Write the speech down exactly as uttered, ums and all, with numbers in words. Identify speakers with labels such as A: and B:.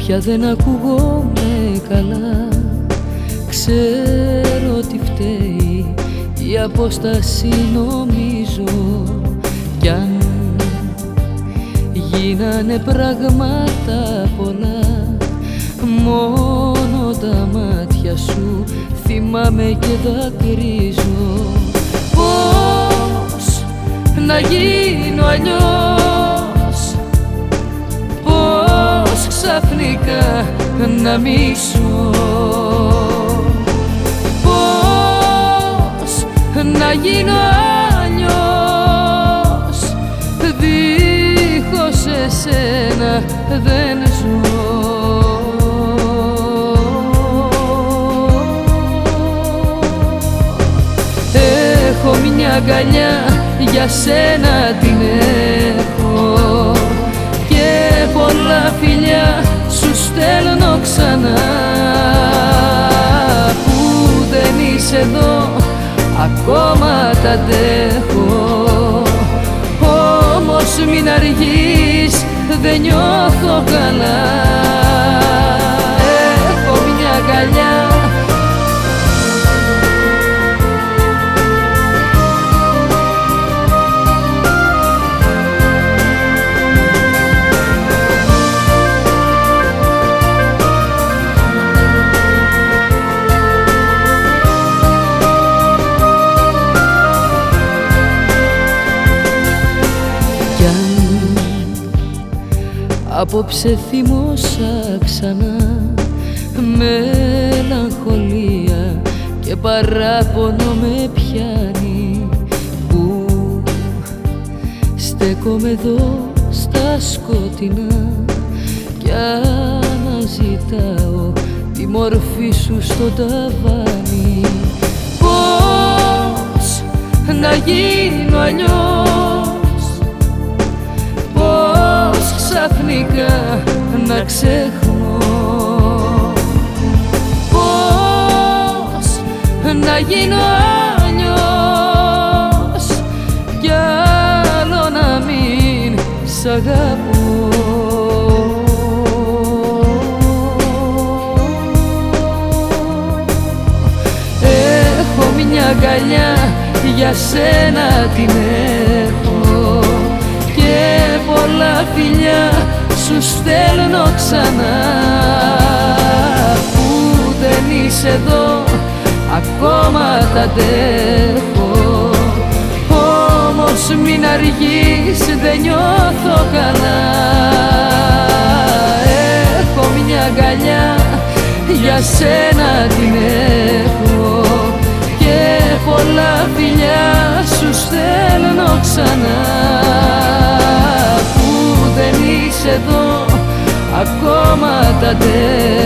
A: πια δεν ακούγομαι καλά. Ξέρω τι φταίει η απόσταση νομίζω, κι αν γίνανε πράγματα πολλά, μόνο τα μάτια σου θυμάμαι και δακρύζω. Πώς να γίνω αλλιώς, πώς ξαφνικά να μισώ, πώς να γίνω αλλιώς, δίχως εσένα δεν ζω. Έχω μια αγκαλιά, για σένα την έχω, και πολλά φιλιά σου στέλνω ξανά. Που δεν είσαι εδώ, ακόμα τα αντέχω, όμως μην αργείς, δεν νιώθω καλά. Έχω μια αγκαλιά, απόψε θυμώσα ξανά, μελαγχολία και παράπονο με πιάνει, που στέκομαι εδώ στα σκοτεινά κι αναζητάω τη μορφή σου στο ταβάνι. Πώς να γίνω αλλιώς, πώς ξαφνικά να ξεχνώ, πώς να γίνω αλλιώς, κι άλλο να μην σ' αγαπώ. Έχω μια αγκαλιά, για σένα την έχω, και πολλά φιλιά σου στέλνω ξανά. Που δεν είσαι εδώ, ακόμα τα αντέχω, όμως μην αργείς, δεν νιώθω καλά. Έχω μια αγκαλιά, για σένα την έχω, και πολλά φιλιά σου στέλνω ξανά. Που δεν είσαι εδώ, ακόμα τα αντέχω,